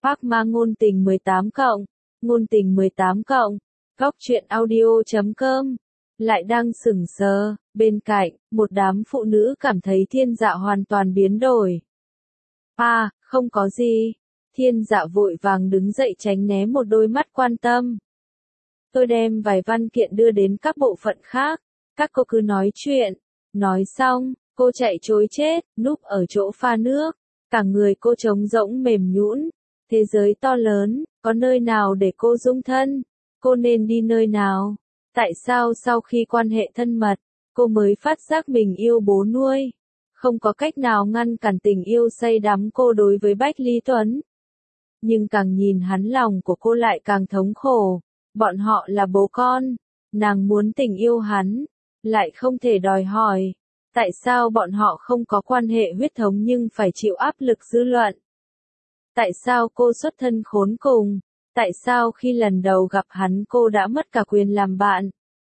Phác Ma ngôn tình 18 cộng, ngôn tình 18 cộng, góc truyện audio.com. Lại đang sững sờ, bên cạnh, một đám phụ nữ cảm thấy Thiên Dạ hoàn toàn biến đổi. Không có gì. Thiên Dạ vội vàng đứng dậy tránh né một đôi mắt quan tâm. Tôi đem vài văn kiện đưa đến các bộ phận khác, các cô cứ nói chuyện. Nói xong, cô chạy trối chết, núp ở chỗ pha nước. Cả người cô trống rỗng mềm nhũn. Thế giới to lớn, có nơi nào để cô dung thân? Cô nên đi nơi nào? Tại sao sau khi quan hệ thân mật, cô mới phát giác mình yêu bố nuôi? Không có cách nào ngăn cản tình yêu say đắm cô đối với Bách Lý Tuấn. Nhưng càng nhìn hắn lòng của cô lại càng thống khổ. Bọn họ là bố con. Nàng muốn tình yêu hắn, lại không thể đòi hỏi. Tại sao bọn họ không có quan hệ huyết thống nhưng phải chịu áp lực dư luận? Tại sao cô xuất thân khốn cùng? Tại sao khi lần đầu gặp hắn cô đã mất cả quyền làm bạn?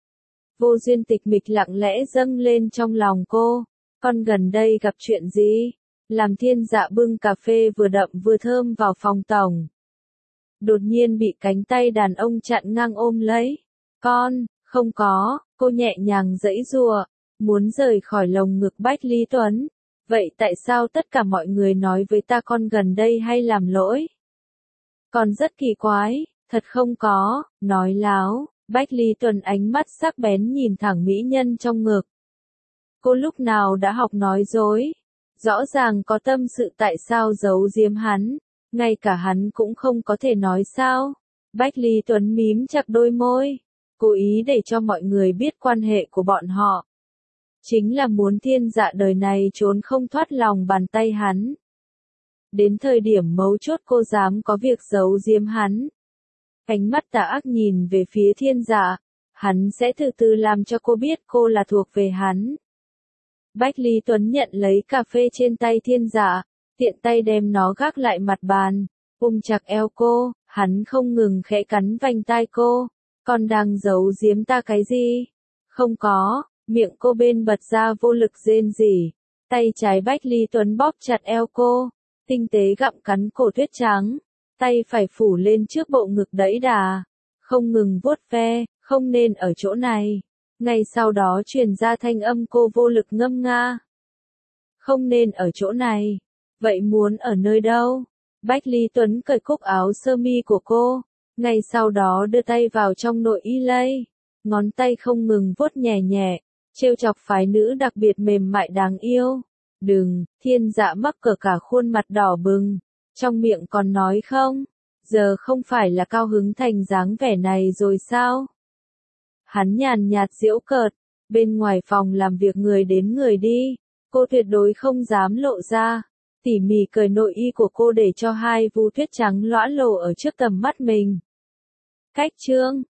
Vô duyên tịch mịch lặng lẽ dâng lên trong lòng cô. Con gần đây gặp chuyện gì? Làm Thiên Dạ bưng cà phê vừa đậm vừa thơm vào phòng tổng. Đột nhiên bị cánh tay đàn ông chặn ngang ôm lấy. Con, không có, cô nhẹ nhàng giãy giụa, muốn rời khỏi lồng ngực Bách Lý Tuấn. Vậy tại sao tất cả mọi người nói với ta con gần đây hay làm lỗi? Con rất kỳ quái, thật không có, nói láo. Bách Lý Tuấn ánh mắt sắc bén nhìn thẳng mỹ nhân trong ngực. Cô lúc nào đã học nói dối? Rõ ràng có tâm sự tại sao giấu giếm hắn, ngay cả hắn cũng không có thể nói sao? Bách Lý Tuấn mím chặt đôi môi, cố ý để cho mọi người biết quan hệ của bọn họ. Chính là muốn Thiên Dạ đời này trốn không thoát lòng bàn tay hắn. Đến thời điểm mấu chốt cô dám có việc giấu giếm hắn. Ánh mắt tà ác nhìn về phía Thiên Dạ, hắn sẽ từ từ làm cho cô biết cô là thuộc về hắn. Bách Lý Tuấn nhận lấy cà phê trên tay Thiên Dạ, tiện tay đem nó gác lại mặt bàn, ôm chặt eo cô, hắn không ngừng khẽ cắn vành tai cô. Con đang giấu giếm ta cái gì? Không có. Miệng cô bên bật ra vô lực rên rỉ. Tay trái Bách Lý Tuấn bóp chặt eo cô, tinh tế gặm cắn cổ tuyết trắng. Tay phải phủ lên trước bộ ngực đẫy đà, không ngừng vuốt ve, không nên ở chỗ này. Ngay sau đó truyền ra thanh âm cô vô lực ngâm nga. Không nên ở chỗ này. Vậy muốn ở nơi đâu? Bách Lý Tuấn cởi cúc áo sơ mi của cô, ngay sau đó đưa tay vào trong nội y lây. Ngón tay không ngừng vuốt nhẹ nhẹ, trêu chọc phái nữ đặc biệt mềm mại đáng yêu. Đừng, Thiên Dạ mắc cỡ cả khuôn mặt đỏ bừng, trong miệng còn nói không, giờ không phải là cao hứng thành dáng vẻ này rồi sao? Hắn nhàn nhạt giễu cợt, bên ngoài phòng làm việc người đến người đi, cô tuyệt đối không dám lộ ra, tỉ mỉ cởi nội y của cô để cho hai vu tuyết trắng lõa lồ ở trước tầm mắt mình. Cách chương